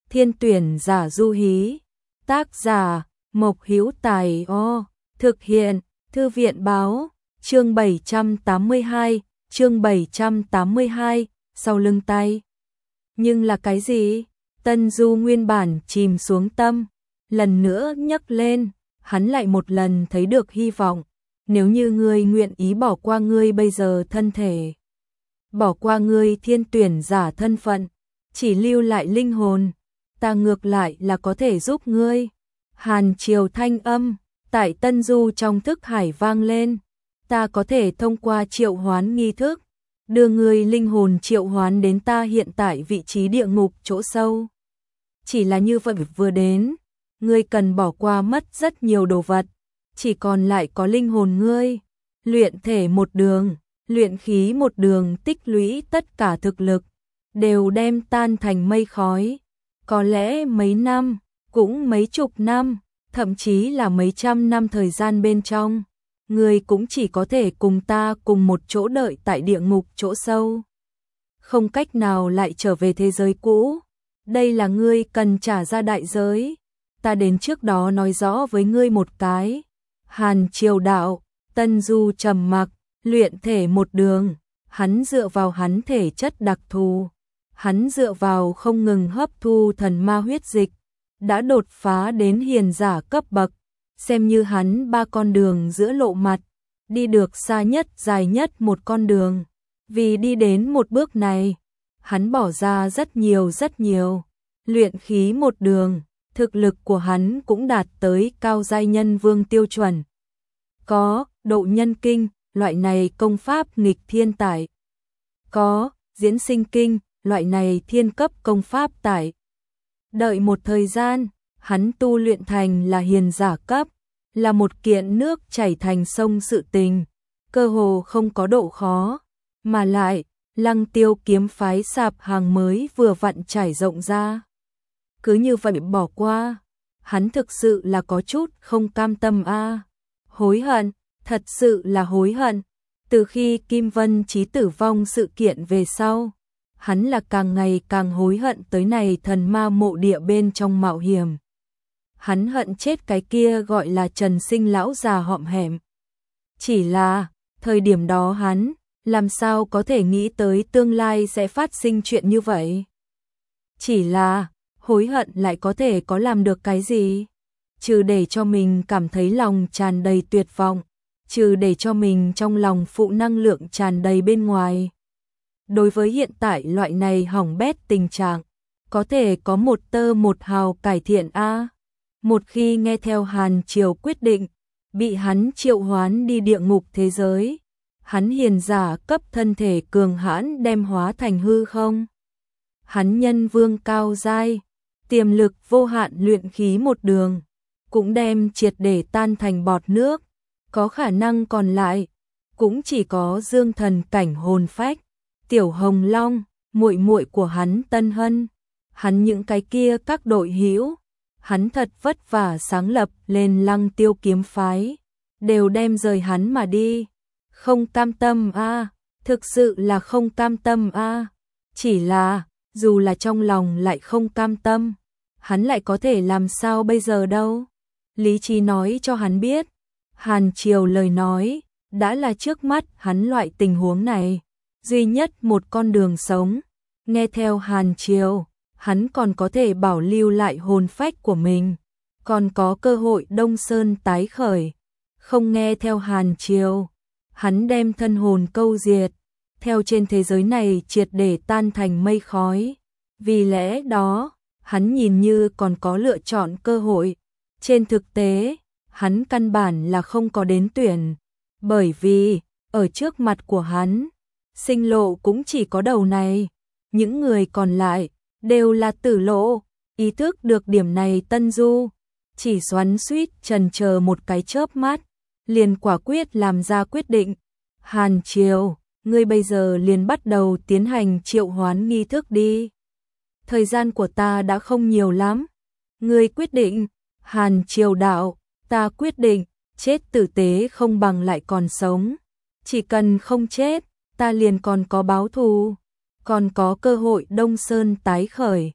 Thiên tuyển giả Du Hí. Tác giả Mộc Hữu Tài. Thực hiện Thư viện báo. Chương 782, sau lưng tay. Nhưng là cái gì? Tân Du nguyên bản chìm xuống tâm, lần nữa nhấc lên, hắn lại một lần thấy được hy vọng. Nếu như ngươi nguyện ý bỏ qua ngươi bây giờ thân thể, bỏ qua ngươi thiên tuyển giả thân phận, chỉ lưu lại linh hồn, ta ngược lại là có thể giúp ngươi. Hàn Triều thanh âm tại Tân Du trong thức hải vang lên, ta có thể thông qua triệu hoán nghi thức, đưa ngươi linh hồn triệu hoán đến ta hiện tại vị trí địa ngục chỗ sâu. Chỉ là như vậy vừa đến, ngươi cần bỏ qua mất rất nhiều đồ vật, chỉ còn lại có linh hồn ngươi, luyện thể một đường, luyện khí một đường tích lũy tất cả thực lực, đều đem tan thành mây khói. Có lẽ mấy năm, cũng mấy chục năm, thậm chí là mấy trăm năm thời gian bên trong, ngươi cũng chỉ có thể cùng ta cùng một chỗ đợi tại địa ngục chỗ sâu. Không cách nào lại trở về thế giới cũ. Đây là ngươi cần trả ra đại giới. Ta đến trước đó nói rõ với ngươi một cái. Hàn Triều đạo, Tân Du trầm mặc, luyện thể một đường, hắn dựa vào hắn thể chất đặc thù, hắn dựa vào không ngừng hấp thu thần ma huyết dịch, đã đột phá đến hiền giả cấp bậc, xem như hắn ba con đường giữa lộ mặt, đi được xa nhất dài nhất một con đường. Vì đi đến một bước này, hắn bỏ ra rất nhiều, luyện khí một đường, thực lực của hắn cũng đạt tới cao giai nhân vương tiêu chuẩn. Có độ nhân kinh, loại này công pháp nghịch thiên tải. Có diễn sinh kinh, loại này thiên cấp công pháp tải. Đợi một thời gian, hắn tu luyện thành là hiền giả cấp, là một kiện nước chảy thành sông sự tình, cơ hồ không có độ khó, mà lại, Lăng Tiêu kiếm phái sạp hàng mới vừa vặn trải rộng ra. Cứ như vậy bỏ qua, hắn thực sự là có chút không cam tâm hối hận, thật sự là hối hận. Từ khi Kim Vân Chí tử vong sự kiện về sau, hắn là càng ngày càng hối hận tới này thần ma mộ địa bên trong mạo hiểm. Hắn hận chết cái kia gọi là Trần Sinh lão già hõm hẻm. Chỉ là, thời điểm đó hắn, làm sao có thể nghĩ tới tương lai sẽ phát sinh chuyện như vậy. Chỉ là, hối hận lại có thể có làm được cái gì? Trừ để cho mình cảm thấy lòng tràn đầy tuyệt vọng, trừ để cho mình trong lòng phụ năng lượng tràn đầy bên ngoài. Đối với hiện tại loại này hỏng bét tình trạng, có thể có một tơ một hào cải thiện Một khi nghe theo Hàn Triều quyết định, bị hắn triệu hoán đi địa ngục thế giới, hắn hiền giả cấp thân thể cường hãn đem hóa thành hư không. Hắn nhân vương cao giai, tiềm lực vô hạn luyện khí một đường, cũng đem triệt để tan thành bọt nước, có khả năng còn lại, cũng chỉ có dương thần cảnh hồn phách, Tiểu Hồng Long, muội muội của hắn Tân Hân, hắn những cái kia các đội hữu, hắn thật vất vả sáng lập lên Lăng Tiêu kiếm phái, đều đem rời hắn mà đi. Không cam tâm thực sự là không cam tâm Chỉ là, dù là trong lòng lại không cam tâm, hắn lại có thể làm sao bây giờ đâu. Lý trí nói cho hắn biết, Hàn Triều lời nói, đã là trước mắt hắn loại tình huống này, duy nhất một con đường sống. Nghe theo Hàn Triều, hắn còn có thể bảo lưu lại hồn phách của mình, còn có cơ hội Đông Sơn tái khởi. Không nghe theo Hàn Triều, hắn đem thân hồn câu diệt, theo trên thế giới này triệt để tan thành mây khói. Vì lẽ đó, hắn nhìn như còn có lựa chọn cơ hội. Trên thực tế, hắn căn bản là không có đến tuyển, bởi vì, ở trước mặt của hắn, sinh lộ cũng chỉ có đầu này, những người còn lại, đều là tử lộ. Ý thức được điểm này Tân Du, chỉ xoắn xuýt chần chờ một cái chớp mắt, liền quả quyết làm ra quyết định. Hàn Triều, ngươi bây giờ liền bắt đầu tiến hành triệu hoán nghi thức đi. Thời gian của ta đã không nhiều lắm. Ngươi quyết định. Hàn Triều đạo, ta quyết định, chết tử tế không bằng lại còn sống. Chỉ cần không chết, ta liền còn có báo thù, còn có cơ hội Đông Sơn tái khởi.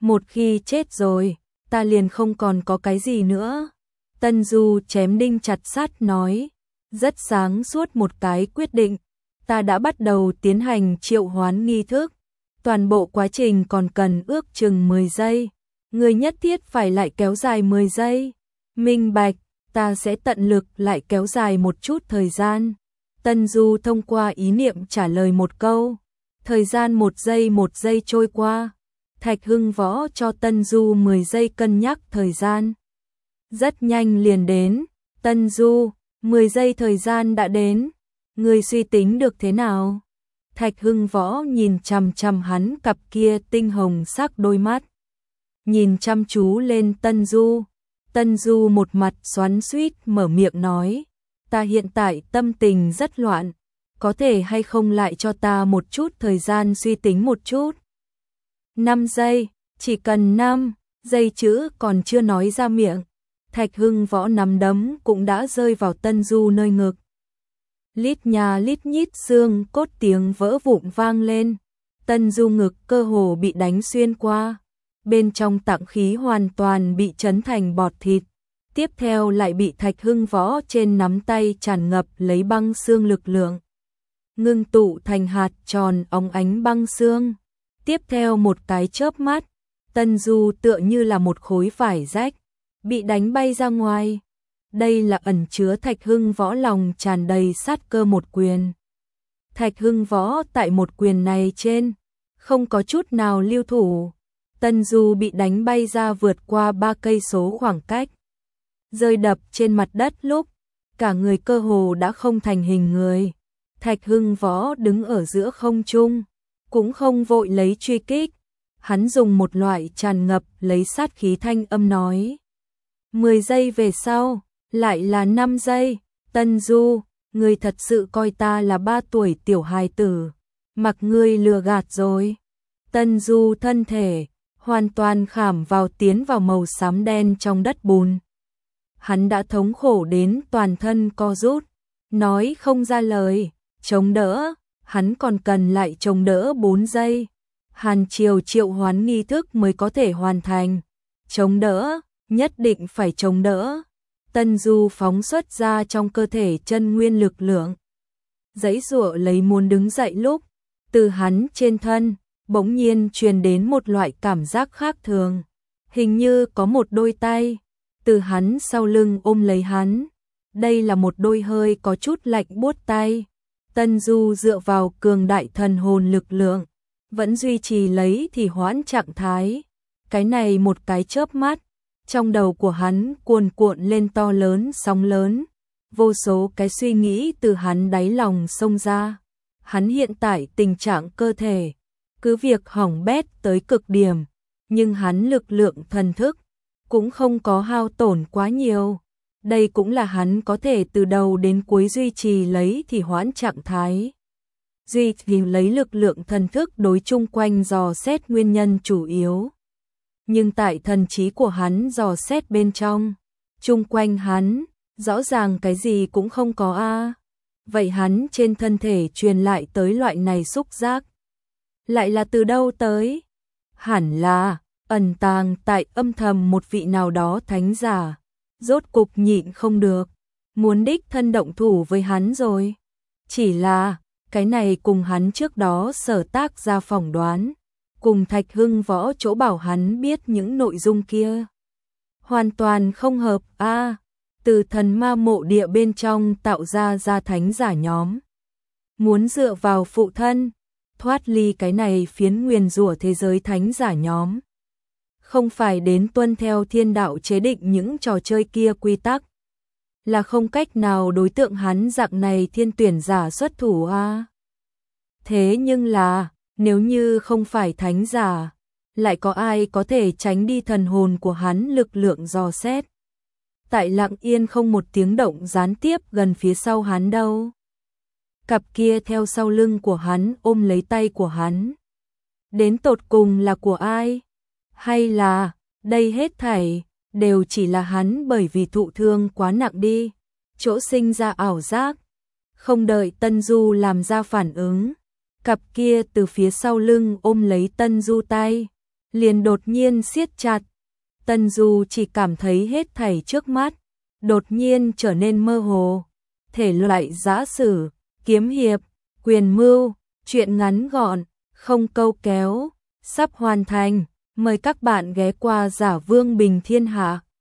Một khi chết rồi, ta liền không còn có cái gì nữa. Tân Du chém đinh chặt sắt nói, rất sáng suốt một cái quyết định. Ta đã bắt đầu tiến hành triệu hoán nghi thức. Toàn bộ quá trình còn cần ước chừng 10 giây. Người nhất thiết phải lại kéo dài 10 giây. Minh bạch, ta sẽ tận lực lại kéo dài một chút thời gian. Tân Du thông qua ý niệm trả lời một câu. Thời gian một giây trôi qua. Thạch Hưng Võ cho Tân Du 10 giây cân nhắc thời gian. Rất nhanh liền đến. Tân Du, 10 giây thời gian đã đến. Người suy tính được thế nào? Thạch Hưng Võ nhìn chằm chằm hắn cặp kia tinh hồng sắc đôi mắt. Nhìn chăm chú lên Tân Du. Tân Du một mặt xoắn xuýt mở miệng nói. Ta hiện tại tâm tình rất loạn. Có thể hay không lại cho ta một chút thời gian suy tính một chút? 5 giây, chỉ cần 5 giây chữ còn chưa nói ra miệng. Thạch Hưng Võ nắm đấm cũng đã rơi vào Tân Du nơi ngực. Lít nhà lít nhít xương cốt tiếng vỡ vụn vang lên. Tân Du ngực cơ hồ bị đánh xuyên qua. Bên trong tạng khí hoàn toàn bị chấn thành bọt thịt. Tiếp theo lại bị Thạch Hưng Võ trên nắm tay tràn ngập lấy băng xương lực lượng. Ngưng tụ thành hạt tròn óng ánh băng xương. Tiếp theo một cái chớp mắt, Tân Du tựa như là một khối vải rách, bị đánh bay ra ngoài. Đây là ẩn chứa Thạch Hưng Võ lòng tràn đầy sát cơ một quyền. Thạch Hưng Võ tại một quyền này trên, không có chút nào lưu thủ. Tân Du bị đánh bay ra vượt qua 3 cây số khoảng cách. Rơi đập trên mặt đất lúc, cả người cơ hồ đã không thành hình người. Thạch Hưng Võ đứng ở giữa không trung, cũng không vội lấy truy kích. Hắn dùng một loại tràn ngập lấy sát khí thanh âm nói. 10 giây về sau, lại là 5 giây. Tân Du, ngươi thật sự coi ta là 3 tuổi tiểu hài tử. Mặc ngươi lừa gạt rồi. Tân Du thân thể hoàn toàn khảm vào tiến vào màu xám đen trong đất bùn. Hắn đã thống khổ đến toàn thân co rút, nói không ra lời, chống đỡ, hắn còn cần lại chống đỡ 4 giây. Hàn Triều triệu hoán nghi thức mới có thể hoàn thành. Chống đỡ, nhất định phải chống đỡ. Tân Du phóng xuất ra trong cơ thể chân nguyên lực lượng. Giãy giụa lấy muốn đứng dậy lúc, từ hắn trên thân, bỗng nhiên truyền đến một loại cảm giác khác thường. Hình như có một đôi tay, từ hắn sau lưng ôm lấy hắn. Đây là một đôi hơi có chút lạnh buốt tay. Tân Du dựa vào cường đại thần hồn lực lượng, vẫn duy trì lấy thì hoãn trạng thái. Cái này một cái chớp mắt, trong đầu của hắn cuồn cuộn lên to lớn sóng lớn. Vô số cái suy nghĩ từ hắn đáy lòng xông ra. Hắn hiện tại tình trạng cơ thể, cứ việc hỏng bét tới cực điểm, nhưng hắn lực lượng thần thức cũng không có hao tổn quá nhiều. Đây cũng là hắn có thể từ đầu đến cuối duy trì lấy thì hoãn trạng thái. Duy trì lấy lực lượng thần thức đối chung quanh dò xét nguyên nhân chủ yếu. Nhưng tại thần trí của hắn dò xét bên trong, chung quanh hắn, rõ ràng cái gì cũng không có a. Vậy hắn trên thân thể truyền lại tới loại này xúc giác, lại là từ đâu tới? Hẳn là ẩn tàng tại âm thầm một vị nào đó thánh giả, rốt cục nhịn không được, muốn đích thân động thủ với hắn rồi. Chỉ là, cái này cùng hắn trước đó sở tác ra phỏng đoán, cùng Thạch Hưng Võ chỗ bảo hắn biết những nội dung kia, hoàn toàn không hợp a. Từ thần ma mộ địa bên trong tạo ra thánh giả nhóm, muốn dựa vào phụ thân, thoát ly cái này phiến nguyền rủa thế giới thánh giả nhóm. Không phải đến tuân theo thiên đạo chế định những trò chơi kia quy tắc, là không cách nào đối tượng hắn dạng này thiên tuyển giả xuất thủ a. Thế nhưng là, nếu như không phải thánh giả, lại có ai có thể tránh đi thần hồn của hắn lực lượng dò xét? Tại lặng yên không một tiếng động gián tiếp gần phía sau hắn đâu. Cặp kia theo sau lưng của hắn ôm lấy tay của hắn. Đến tột cùng là của ai? Hay là, đây hết thảy, đều chỉ là hắn bởi vì thụ thương quá nặng đi, chỗ sinh ra ảo giác. Không đợi Tân Du làm ra phản ứng, cặp kia từ phía sau lưng ôm lấy Tân Du tay, liền đột nhiên siết chặt. Tần Du chỉ cảm thấy hết thảy trước mắt đột nhiên trở nên mơ hồ. Thể loại giã sử, kiếm hiệp, quyền mưu, truyện ngắn gọn, không câu kéo, sắp hoàn thành. Mời các bạn ghé qua Giả Vương Bình Thiên Hạ.